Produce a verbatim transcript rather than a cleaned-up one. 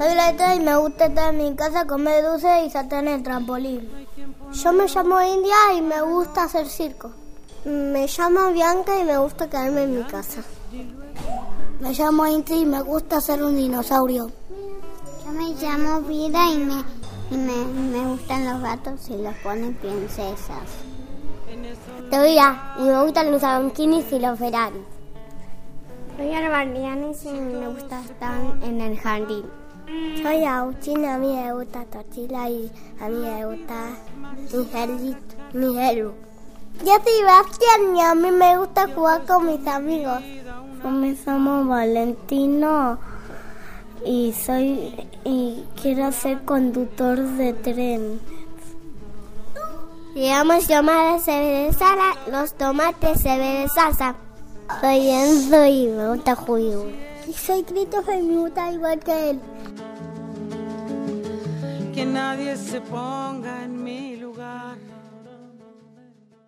Soy Letra y me gusta estar en mi casa, comer dulces y saltar en el trampolín. Yo me llamo India y me gusta hacer circo. Me llamo Bianca y me gusta quedarme en mi casa. Me llamo Inti y me gusta ser un dinosaurio. Yo me llamo Vida y me, y me, me gustan los gatos y los ponen princesas. Todavía, y me gustan los Lamborghinis y los Ferrari. Soy Albanianis y me gusta estar en el jardín. Soy Agustina, a mí me gusta Tochila y a mí me gusta Miguelito, Miguelu. Yo soy Bastián y a mí me gusta jugar con mis amigos. Yo me llamo Valentino y soy y quiero ser conductor de tren. Digamos llamada se ve de sala, los tomates se ve de salsa. Soy Enzo y me gusta jugar. Y soy Christopher y me gusta igual que él. Que nadie se ponga en